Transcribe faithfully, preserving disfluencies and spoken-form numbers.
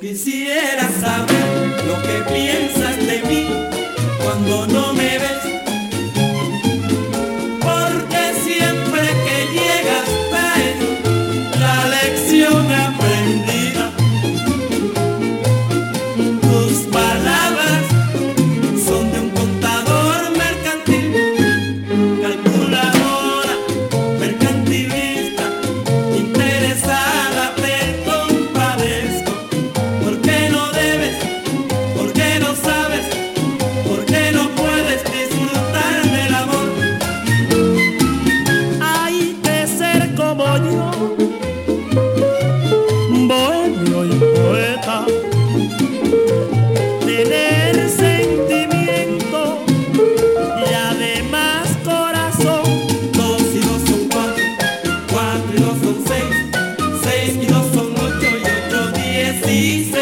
Quisiera saber lo que piensas de mí cuando no me ves, porque siempre que llegas traes la lección aprendida. Tus palabras son de un contador mercantil, calculadora, mercantilista, interesada, te compadezco. ¿Por qué no debes? ¿Por qué no sabes? ¿Por qué no puedes disfrutar del amor? Hay que ser como yo, bohemio y poeta, tener sentimiento y además corazón. Dos y dos son cuatro, cuatro y dos son seis, seis y dos son ocho y ocho dieciséis.